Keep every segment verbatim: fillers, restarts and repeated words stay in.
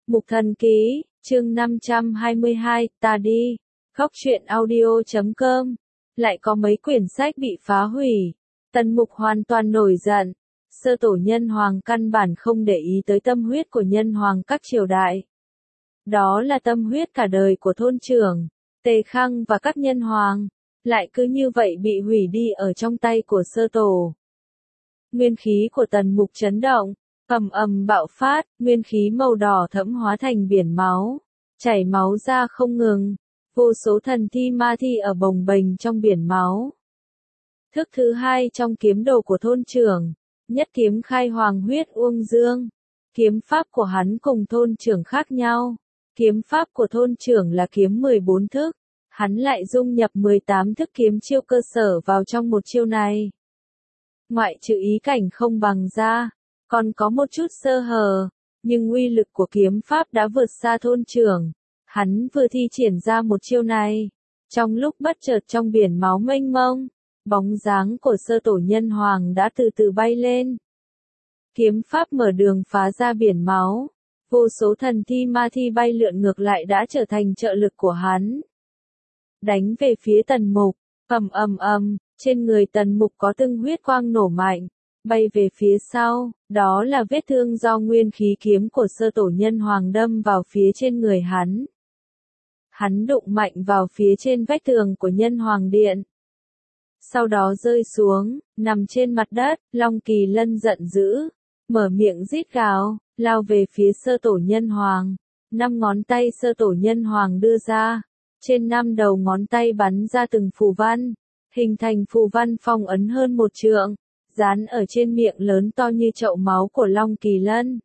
Mục Thần Ký, chương năm trăm hai mươi hai, ta đi. Góc truyện audio chấm com. Lại có mấy quyển sách bị phá hủy. Tần Mục hoàn toàn nổi giận. Sơ tổ nhân hoàng căn bản không để ý tới tâm huyết của nhân hoàng các triều đại. Đó là tâm huyết cả đời của thôn trưởng, Tề Khang và các nhân hoàng. Lại cứ như vậy bị hủy đi ở trong tay của sơ tổ. Nguyên khí của Tần Mục chấn động. Ầm ầm bạo phát, nguyên khí màu đỏ thẫm hóa thành biển máu, chảy máu ra không ngừng, vô số thần thi ma thi ở bồng bềnh trong biển máu. Thức thứ hai trong kiếm đồ của thôn trưởng, nhất kiếm khai hoàng huyết uông dương. Kiếm pháp của hắn cùng thôn trưởng khác nhau. Kiếm pháp của thôn trưởng là kiếm mười bốn thức, hắn lại dung nhập mười tám thức kiếm chiêu cơ sở vào trong một chiêu này. Ngoại trừ ý cảnh không bằng ra, còn có một chút sơ hở, nhưng uy lực của kiếm pháp đã vượt xa thôn trưởng. Hắn vừa thi triển ra một chiêu này, trong lúc bất chợt trong biển máu mênh mông, bóng dáng của sơ tổ nhân hoàng đã từ từ bay lên. Kiếm pháp mở đường phá ra biển máu, vô số thần thi ma thi bay lượn ngược lại đã trở thành trợ lực của hắn. Đánh về phía Tần Mục, ầm ầm ầm, trên người Tần Mục có từng huyết quang nổ mạnh. Bay về phía sau, đó là vết thương do nguyên khí kiếm của sơ tổ nhân hoàng đâm vào phía trên người hắn. Hắn đụng mạnh vào phía trên vách tường của nhân hoàng điện. Sau đó rơi xuống, nằm trên mặt đất, Long Kỳ Lân giận dữ, mở miệng rít gào, lao về phía sơ tổ nhân hoàng. Năm ngón tay sơ tổ nhân hoàng đưa ra, trên năm đầu ngón tay bắn ra từng phù văn, hình thành phù văn phong ấn hơn một trượng. Dán ở trên miệng lớn to như chậu máu của Long Kỳ Lân.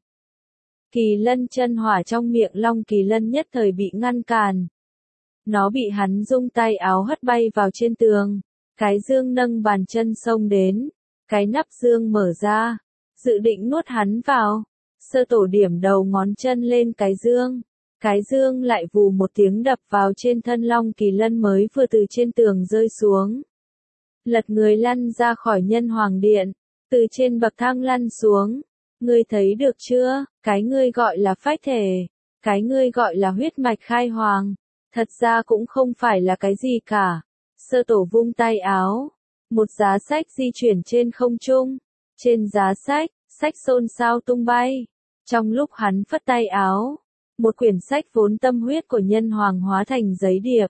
Kỳ Lân chân hỏa trong miệng Long Kỳ Lân nhất thời bị ngăn cản. Nó bị hắn dung tay áo hất bay vào trên tường. Cái dương nâng bàn chân xông đến. Cái nắp dương mở ra, dự định nuốt hắn vào. Sơ tổ điểm đầu ngón chân lên cái dương. Cái dương lại vù một tiếng đập vào trên thân Long Kỳ Lân mới vừa từ trên tường rơi xuống. Lật người lăn ra khỏi nhân hoàng điện, từ trên bậc thang lăn xuống. Ngươi thấy được chưa, cái ngươi gọi là phách thể, cái ngươi gọi là huyết mạch khai hoàng, thật ra cũng không phải là cái gì cả. Sơ tổ vung tay áo, một giá sách di chuyển trên không trung, trên giá sách, sách xôn xao tung bay. Trong lúc hắn phất tay áo, một quyển sách vốn tâm huyết của nhân hoàng hóa thành giấy điệp.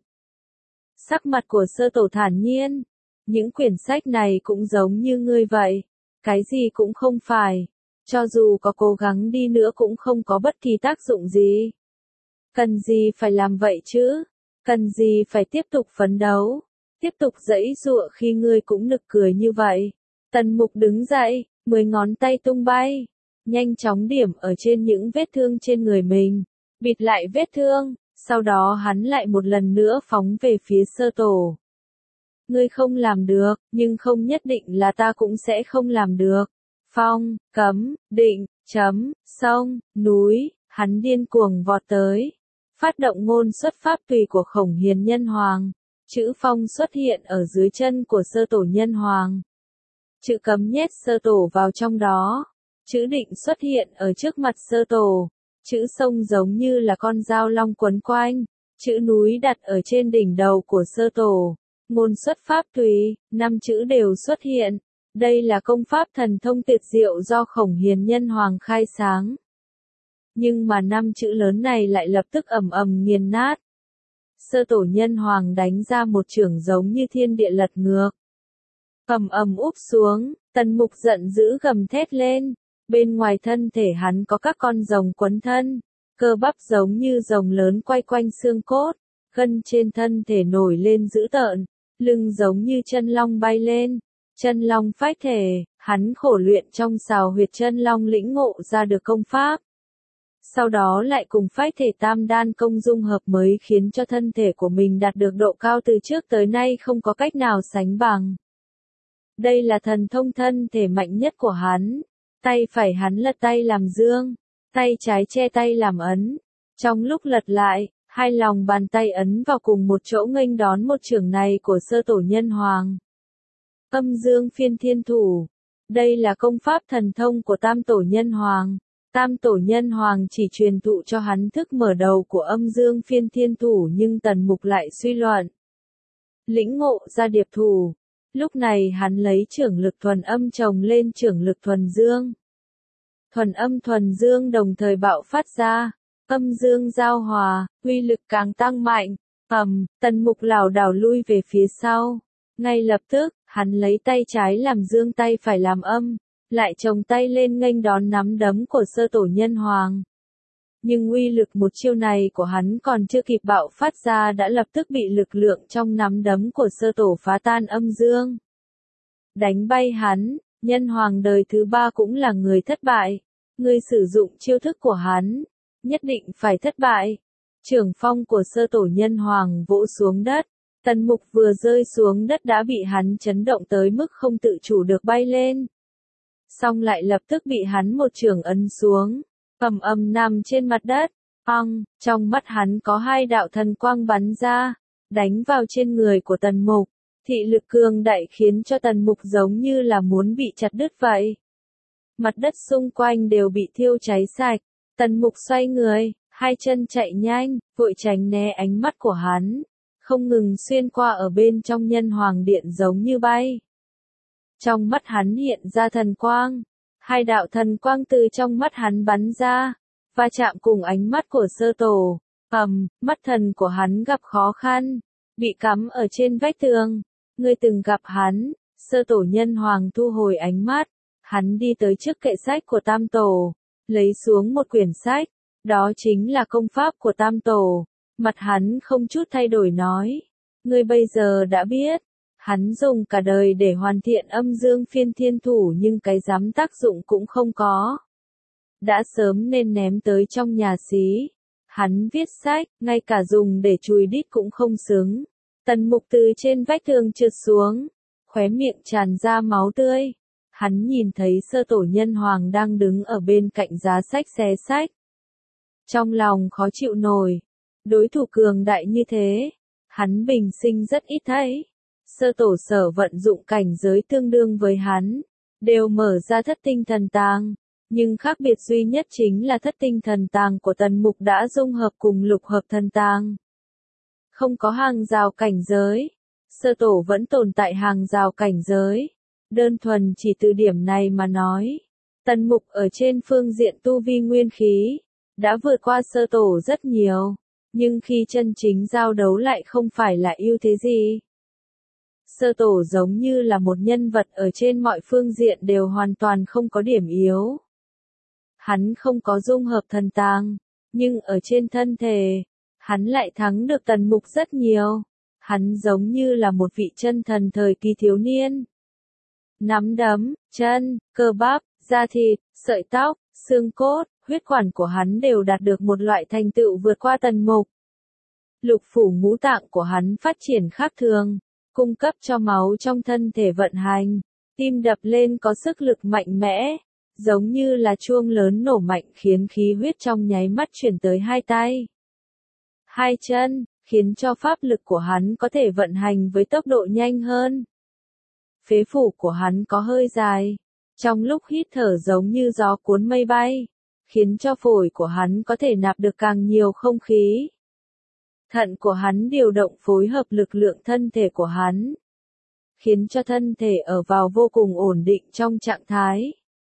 Sắc mặt của sơ tổ thản nhiên. Những quyển sách này cũng giống như ngươi vậy, cái gì cũng không phải, cho dù có cố gắng đi nữa cũng không có bất kỳ tác dụng gì. Cần gì phải làm vậy chứ? Cần gì phải tiếp tục phấn đấu, tiếp tục giãy giụa khi ngươi cũng nực cười như vậy? Tần Mục đứng dậy, mười ngón tay tung bay, nhanh chóng điểm ở trên những vết thương trên người mình, bịt lại vết thương, sau đó hắn lại một lần nữa phóng về phía sơ tổ. Ngươi không làm được, nhưng không nhất định là ta cũng sẽ không làm được. Phong, cấm, định, chấm, sông, núi, hắn điên cuồng vọt tới. Phát động ngôn xuất pháp tùy của Khổng Hiền Nhân Hoàng. Chữ phong xuất hiện ở dưới chân của sơ tổ nhân hoàng. Chữ cấm nhét sơ tổ vào trong đó. Chữ định xuất hiện ở trước mặt sơ tổ. Chữ sông giống như là con dao long quấn quanh. Chữ núi đặt ở trên đỉnh đầu của sơ tổ. Ngôn xuất pháp tùy, năm chữ đều xuất hiện. Đây là công pháp thần thông tuyệt diệu do Khổng Hiền Nhân Hoàng khai sáng. Nhưng mà năm chữ lớn này lại lập tức ầm ầm nghiền nát. Sơ tổ nhân hoàng đánh ra một chưởng giống như thiên địa lật ngược. Ầm ầm úp xuống, Tần Mục giận dữ gầm thét lên. Bên ngoài thân thể hắn có các con rồng quấn thân, cơ bắp giống như rồng lớn quay quanh xương cốt, gân trên thân thể nổi lên dữ tợn. Lưng giống như chân long bay lên, chân long phách thể, hắn khổ luyện trong sào huyệt chân long lĩnh ngộ ra được công pháp. Sau đó lại cùng phách thể tam đan công dung hợp mới khiến cho thân thể của mình đạt được độ cao từ trước tới nay không có cách nào sánh bằng. Đây là thần thông thân thể mạnh nhất của hắn, tay phải hắn lật tay làm dương, tay trái che tay làm ấn, trong lúc lật lại, hai lòng bàn tay ấn vào cùng một chỗ nghênh đón một chưởng này của sơ tổ nhân hoàng. Âm dương phiên thiên thủ. Đây là công pháp thần thông của tam tổ nhân hoàng. Tam tổ nhân hoàng chỉ truyền thụ cho hắn thức mở đầu của âm dương phiên thiên thủ nhưng Tần Mục lại suy luận. Lĩnh ngộ ra điệp thủ. Lúc này hắn lấy trưởng lực thuần âm chồng lên trưởng lực thuần dương. Thuần âm thuần dương đồng thời bạo phát ra, âm dương giao hòa, uy lực càng tăng mạnh. Ầm, Tần Mục lảo đảo lui về phía sau. Ngay lập tức, hắn lấy tay trái làm dương, tay phải làm âm, lại chồng tay lên nghênh đón nắm đấm của sơ tổ nhân hoàng. Nhưng uy lực một chiêu này của hắn còn chưa kịp bạo phát ra đã lập tức bị lực lượng trong nắm đấm của sơ tổ phá tan âm dương. Đánh bay hắn, nhân hoàng đời thứ ba cũng là người thất bại. Người sử dụng chiêu thức của hắn, nhất định phải thất bại. Trưởng phong của sơ tổ nhân hoàng vỗ xuống đất. Tần Mục vừa rơi xuống đất đã bị hắn chấn động tới mức không tự chủ được bay lên. Xong lại lập tức bị hắn một chưởng ấn xuống, ầm ầm nằm trên mặt đất. Ong, trong mắt hắn có hai đạo thần quang bắn ra, đánh vào trên người của Tần Mục. Thị lực cường đại khiến cho Tần Mục giống như là muốn bị chặt đứt vậy. Mặt đất xung quanh đều bị thiêu cháy sạch. Tần Mục xoay người, hai chân chạy nhanh, vội tránh né ánh mắt của hắn, không ngừng xuyên qua ở bên trong nhân hoàng điện giống như bay. Trong mắt hắn hiện ra thần quang, hai đạo thần quang từ trong mắt hắn bắn ra, va chạm cùng ánh mắt của sơ tổ. Ầm, mắt thần của hắn gặp khó khăn, bị cắm ở trên vách tường. Ngươi từng gặp hắn? Sơ tổ nhân hoàng thu hồi ánh mắt, hắn đi tới trước kệ sách của Tam tổ, lấy xuống một quyển sách, đó chính là công pháp của Tam tổ. Mặt hắn không chút thay đổi nói, ngươi bây giờ đã biết. Hắn dùng cả đời để hoàn thiện âm dương phiên thiên thủ nhưng cái dám tác dụng cũng không có. Đã sớm nên ném tới trong nhà xí. Hắn viết sách, ngay cả dùng để chùi đít cũng không xứng. Tần Mục từ trên vách tường trượt xuống, khóe miệng tràn ra máu tươi. Hắn nhìn thấy sơ tổ nhân hoàng đang đứng ở bên cạnh giá sách xé sách. Trong lòng khó chịu nổi, đối thủ cường đại như thế, hắn bình sinh rất ít thấy. Sơ tổ sở vận dụng cảnh giới tương đương với hắn, đều mở ra thất tinh thần tàng, nhưng khác biệt duy nhất chính là thất tinh thần tàng của Tần Mục đã dung hợp cùng lục hợp thần tàng. Không có hàng rào cảnh giới, sơ tổ vẫn tồn tại hàng rào cảnh giới. Đơn thuần chỉ từ điểm này mà nói, Tần Mục ở trên phương diện tu vi nguyên khí, đã vượt qua sơ tổ rất nhiều, nhưng khi chân chính giao đấu lại không phải là ưu thế gì. Sơ tổ giống như là một nhân vật ở trên mọi phương diện đều hoàn toàn không có điểm yếu. Hắn không có dung hợp thần tàng, nhưng ở trên thân thể, hắn lại thắng được Tần Mục rất nhiều. Hắn giống như là một vị chân thần thời kỳ thiếu niên. Nắm đấm, chân, cơ bắp, da thịt, sợi tóc, xương cốt, huyết quản của hắn đều đạt được một loại thành tựu vượt qua Tần Mục. Lục phủ ngũ tạng của hắn phát triển khác thường, cung cấp cho máu trong thân thể vận hành, tim đập lên có sức lực mạnh mẽ, giống như là chuông lớn nổ mạnh khiến khí huyết trong nháy mắt chuyển tới hai tay, hai chân, khiến cho pháp lực của hắn có thể vận hành với tốc độ nhanh hơn. Phế phủ của hắn có hơi dài, trong lúc hít thở giống như gió cuốn mây bay, khiến cho phổi của hắn có thể nạp được càng nhiều không khí. Thận của hắn điều động phối hợp lực lượng thân thể của hắn, khiến cho thân thể ở vào vô cùng ổn định trong trạng thái.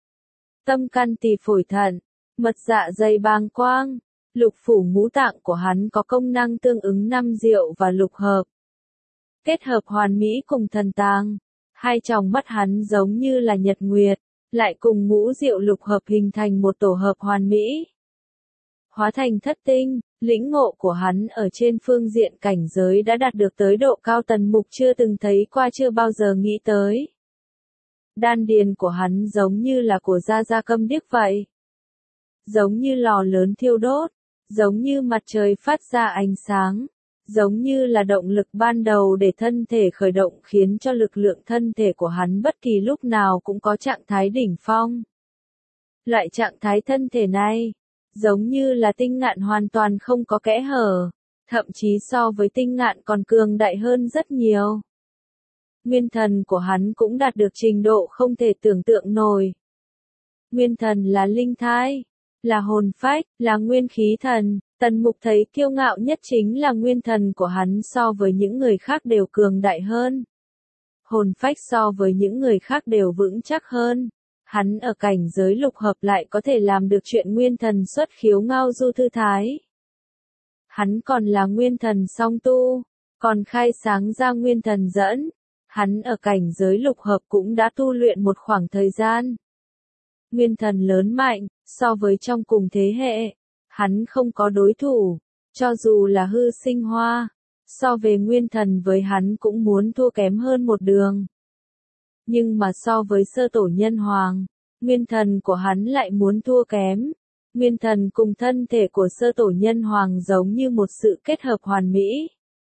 Tâm can tỳ phổi thận, mật dạ dày bàng quang, lục phủ ngũ tạng của hắn có công năng tương ứng năm diệu và lục hợp. Kết hợp hoàn mỹ cùng thần tàng, hai tròng mắt hắn giống như là nhật nguyệt, lại cùng ngũ diệu lục hợp hình thành một tổ hợp hoàn mỹ. Hóa thành thất tinh, lĩnh ngộ của hắn ở trên phương diện cảnh giới đã đạt được tới độ cao Tần Mục chưa từng thấy qua, chưa bao giờ nghĩ tới. Đan điền của hắn giống như là của Gia Gia Câm Điếc vậy. Giống như lò lớn thiêu đốt, giống như mặt trời phát ra ánh sáng, giống như là động lực ban đầu để thân thể khởi động khiến cho lực lượng thân thể của hắn bất kỳ lúc nào cũng có trạng thái đỉnh phong. Loại trạng thái thân thể này, giống như là tinh ngạn hoàn toàn không có kẽ hở, thậm chí so với tinh ngạn còn cường đại hơn rất nhiều. Nguyên thần của hắn cũng đạt được trình độ không thể tưởng tượng nổi. Nguyên thần là linh thai, là hồn phách, là nguyên khí thần. Tần Mục thấy kiêu ngạo nhất chính là nguyên thần của hắn so với những người khác đều cường đại hơn. Hồn phách so với những người khác đều vững chắc hơn. Hắn ở cảnh giới lục hợp lại có thể làm được chuyện nguyên thần xuất khiếu ngao du thư thái. Hắn còn là nguyên thần song tu, còn khai sáng ra nguyên thần dẫn. Hắn ở cảnh giới lục hợp cũng đã tu luyện một khoảng thời gian. Nguyên thần lớn mạnh, so với trong cùng thế hệ, hắn không có đối thủ, cho dù là hư sinh hoa, so về nguyên thần với hắn cũng muốn thua kém hơn một đường. Nhưng mà so với sơ tổ nhân hoàng, nguyên thần của hắn lại muốn thua kém. Nguyên thần cùng thân thể của sơ tổ nhân hoàng giống như một sự kết hợp hoàn mỹ.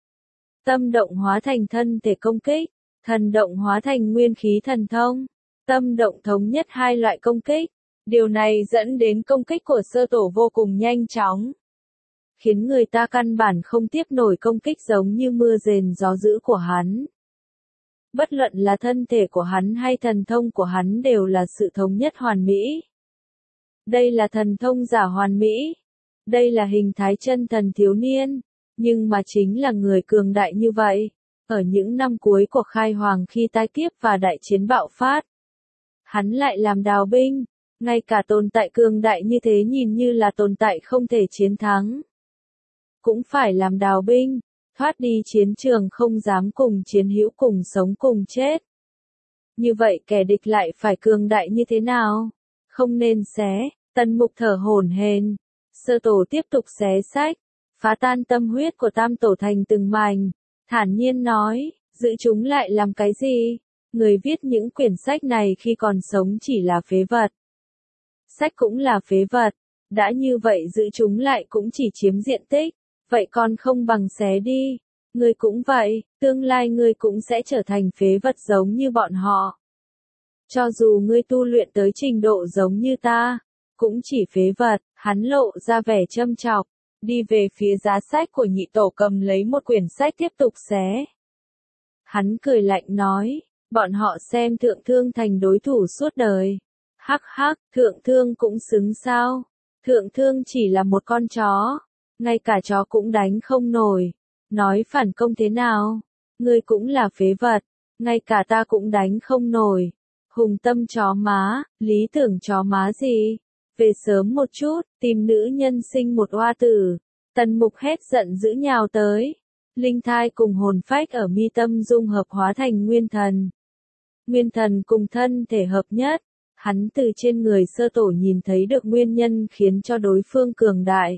Tâm động hóa thành thân thể công kích, thần động hóa thành nguyên khí thần thông. Tâm động thống nhất hai loại công kích. Điều này dẫn đến công kích của sơ tổ vô cùng nhanh chóng, khiến người ta căn bản không tiếp nổi công kích giống như mưa rền gió dữ của hắn. Bất luận là thân thể của hắn hay thần thông của hắn đều là sự thống nhất hoàn mỹ. Đây là thần thông giả hoàn mỹ. Đây là hình thái chân thần thiếu niên. Nhưng mà chính là người cường đại như vậy. Ở những năm cuối của khai hoàng khi tai kiếp và đại chiến bạo phát, hắn lại làm đào binh. Ngay cả tồn tại cường đại như thế nhìn như là tồn tại không thể chiến thắng, cũng phải làm đào binh, thoát đi chiến trường không dám cùng chiến hữu cùng sống cùng chết. Như vậy kẻ địch lại phải cường đại như thế nào? Không nên xé. Tần Mục thở hổn hển. Sơ tổ tiếp tục xé sách, phá tan tâm huyết của tam tổ thành từng mảnh, thản nhiên nói, giữ chúng lại làm cái gì? Người viết những quyển sách này khi còn sống chỉ là phế vật. Sách cũng là phế vật, đã như vậy giữ chúng lại cũng chỉ chiếm diện tích, vậy còn không bằng xé đi. Ngươi cũng vậy, tương lai ngươi cũng sẽ trở thành phế vật giống như bọn họ. Cho dù ngươi tu luyện tới trình độ giống như ta, cũng chỉ phế vật. Hắn lộ ra vẻ châm chọc, đi về phía giá sách của nhị tổ cầm lấy một quyển sách tiếp tục xé. Hắn cười lạnh nói, bọn họ xem thượng thương thành đối thủ suốt đời. Hắc hắc, thượng thương cũng xứng sao? Thượng thương chỉ là một con chó, ngay cả chó cũng đánh không nổi. Nói phản công thế nào? Ngươi cũng là phế vật, ngay cả ta cũng đánh không nổi. Hùng tâm chó má, lý tưởng chó má gì? Về sớm một chút, tìm nữ nhân sinh một oa tử. Tần Mục hét giận dữ nhào tới. Linh thai cùng hồn phách ở mi tâm dung hợp hóa thành nguyên thần. Nguyên thần cùng thân thể hợp nhất. Hắn từ trên người sơ tổ nhìn thấy được nguyên nhân khiến cho đối phương cường đại.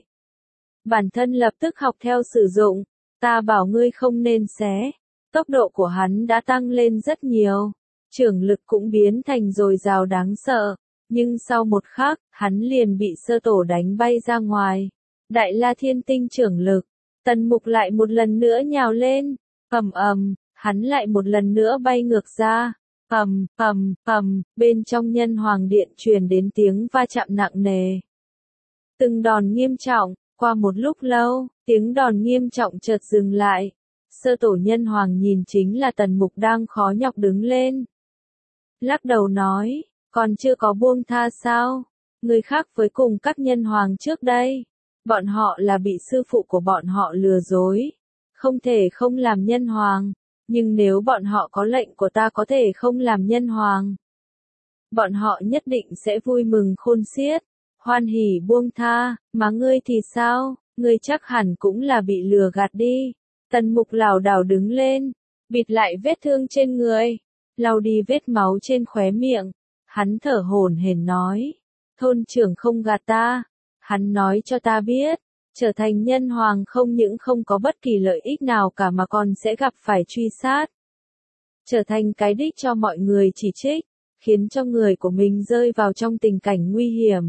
Bản thân lập tức học theo sử dụng. Ta bảo ngươi không nên xé. Tốc độ của hắn đã tăng lên rất nhiều. Trưởng lực cũng biến thành dồi dào đáng sợ. Nhưng sau một khắc, hắn liền bị sơ tổ đánh bay ra ngoài. Đại La Thiên Tinh trưởng lực. Tần Mục lại một lần nữa nhào lên. Ầm ầm, hắn lại một lần nữa bay ngược ra. Ầm, ầm, ầm, bên trong nhân hoàng điện truyền đến tiếng va chạm nặng nề. Từng đòn nghiêm trọng, qua một lúc lâu, tiếng đòn nghiêm trọng chợt dừng lại. Sơ tổ nhân hoàng nhìn chính là Tần Mục đang khó nhọc đứng lên. Lắc đầu nói, còn chưa có buông tha sao? Người khác với cùng các nhân hoàng trước đây. Bọn họ là bị sư phụ của bọn họ lừa dối. Không thể không làm nhân hoàng. Nhưng nếu bọn họ có lệnh của ta có thể không làm nhân hoàng, bọn họ nhất định sẽ vui mừng khôn xiết, hoan hỉ buông tha. Mà ngươi thì sao? Ngươi chắc hẳn cũng là bị lừa gạt đi. Tần Mục lảo đảo đứng lên, bịt lại vết thương trên người, lau đi vết máu trên khóe miệng. Hắn thở hổn hển nói, thôn trưởng không gạt ta. Hắn nói cho ta biết, trở thành nhân hoàng không những không có bất kỳ lợi ích nào cả mà còn sẽ gặp phải truy sát. Trở thành cái đích cho mọi người chỉ trích, khiến cho người của mình rơi vào trong tình cảnh nguy hiểm.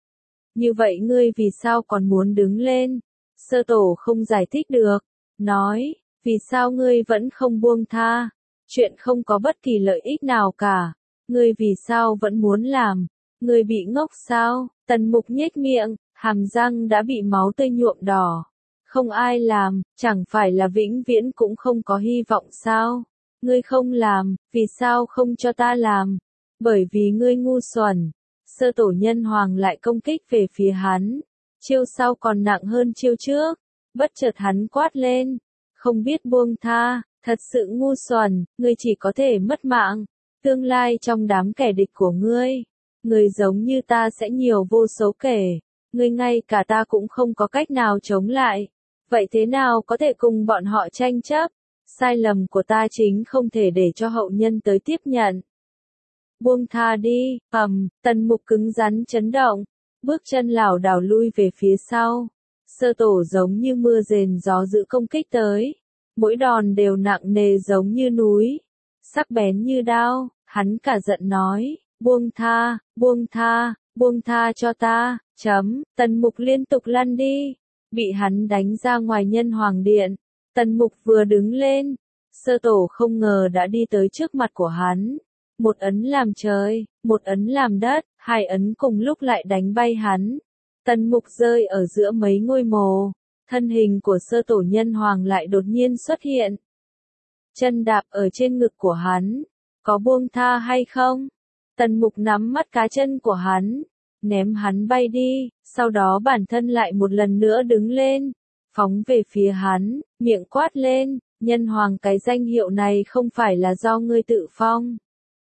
Như vậy ngươi vì sao còn muốn đứng lên? Sơ tổ không giải thích được, nói, vì sao ngươi vẫn không buông tha? Chuyện không có bất kỳ lợi ích nào cả, ngươi vì sao vẫn muốn làm? Ngươi bị ngốc sao? Tần Mục nhếch miệng, hàm răng đã bị máu tươi nhuộm đỏ. Không ai làm, chẳng phải là vĩnh viễn cũng không có hy vọng sao? Ngươi không làm, vì sao không cho ta làm? Bởi vì ngươi ngu xuẩn. Sơ tổ nhân hoàng lại công kích về phía hắn. Chiêu sau còn nặng hơn chiêu trước. Bất chợt hắn quát lên. Không biết buông tha, thật sự ngu xuẩn, ngươi chỉ có thể mất mạng. Tương lai trong đám kẻ địch của ngươi, người giống như ta sẽ nhiều vô số kể. Ngươi ngay cả ta cũng không có cách nào chống lại. Vậy thế nào có thể cùng bọn họ tranh chấp? Sai lầm của ta chính không thể để cho hậu nhân tới tiếp nhận. Buông tha đi, ầm, Tần Mục cứng rắn chấn động, bước chân lảo đảo lui về phía sau. Sơ tổ giống như mưa rền gió dữ công kích tới, mỗi đòn đều nặng nề giống như núi, sắc bén như đao, hắn cả giận nói, buông tha, buông tha, buông tha cho ta, chấm, Tần Mục liên tục lăn đi, bị hắn đánh ra ngoài nhân hoàng điện. Tần Mục vừa đứng lên, sơ tổ không ngờ đã đi tới trước mặt của hắn. Một ấn làm trời, một ấn làm đất, hai ấn cùng lúc lại đánh bay hắn. Tần Mục rơi ở giữa mấy ngôi mồ, thân hình của sơ tổ nhân hoàng lại đột nhiên xuất hiện. Chân đạp ở trên ngực của hắn, có buông tha hay không? Tần Mục nắm mắt cá chân của hắn, ném hắn bay đi, sau đó bản thân lại một lần nữa đứng lên, phóng về phía hắn, miệng quát lên, nhân hoàng cái danh hiệu này không phải là do ngươi tự phong,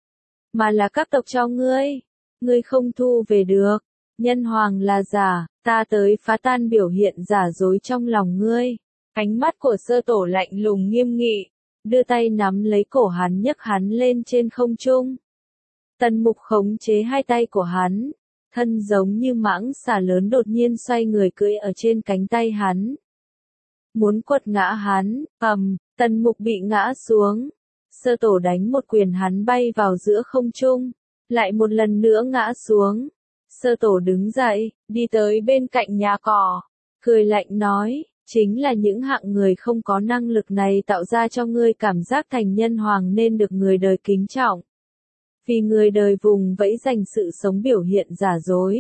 mà là các tộc cho ngươi, ngươi không thu về được, nhân hoàng là giả, ta tới phá tan biểu hiện giả dối trong lòng ngươi. Ánh mắt của sơ tổ lạnh lùng nghiêm nghị, đưa tay nắm lấy cổ hắn nhấc hắn lên trên không trung. Tần Mục khống chế hai tay của hắn, thân giống như mãng xà lớn đột nhiên xoay người cưỡi ở trên cánh tay hắn. Muốn quật ngã hắn, ầm, Tần Mục bị ngã xuống. Sơ tổ đánh một quyền hắn bay vào giữa không trung, lại một lần nữa ngã xuống. Sơ tổ đứng dậy, đi tới bên cạnh nhà cỏ, cười lạnh nói, chính là những hạng người không có năng lực này tạo ra cho ngươi cảm giác thành nhân hoàng nên được người đời kính trọng. Vì người đời vùng vẫy dành sự sống biểu hiện giả dối,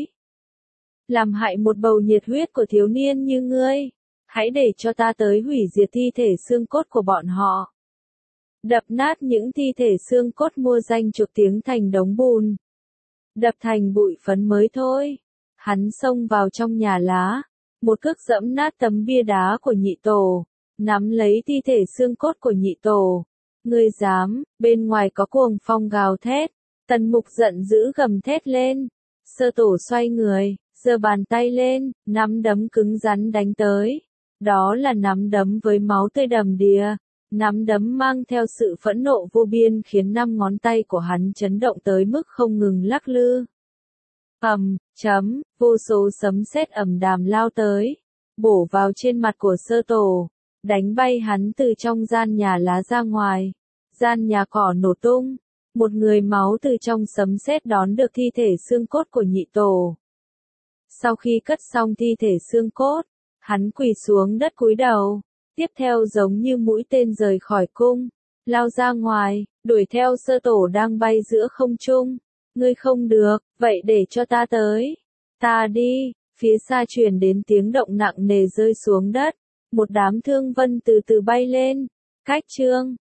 làm hại một bầu nhiệt huyết của thiếu niên như ngươi. Hãy để cho ta tới hủy diệt thi thể xương cốt của bọn họ. Đập nát những thi thể xương cốt mua danh chuộc tiếng thành đống bùn. Đập thành bụi phấn mới thôi. Hắn xông vào trong nhà lá, một cước dẫm nát tấm bia đá của nhị tổ, nắm lấy thi thể xương cốt của nhị tổ. Ngươi dám, bên ngoài có cuồng phong gào thét. Tần Mục giận dữ gầm thét lên. Sơ tổ xoay người, giơ bàn tay lên, nắm đấm cứng rắn đánh tới. Đó là nắm đấm với máu tươi đầm đìa. Nắm đấm mang theo sự phẫn nộ vô biên khiến năm ngón tay của hắn chấn động tới mức không ngừng lắc lư. Ầm, chấm, vô số sấm sét ầm đàm lao tới, bổ vào trên mặt của sơ tổ, đánh bay hắn từ trong gian nhà lá ra ngoài. Gian nhà cỏ nổ tung, một người máu từ trong sấm sét đón được thi thể xương cốt của nhị tổ. Sau khi cất xong thi thể xương cốt, hắn quỳ xuống đất cúi đầu, tiếp theo giống như mũi tên rời khỏi cung, lao ra ngoài, đuổi theo sơ tổ đang bay giữa không trung. Ngươi không được, vậy để cho ta tới. Ta đi, phía xa truyền đến tiếng động nặng nề rơi xuống đất, một đám thương vân từ từ bay lên. Cách chương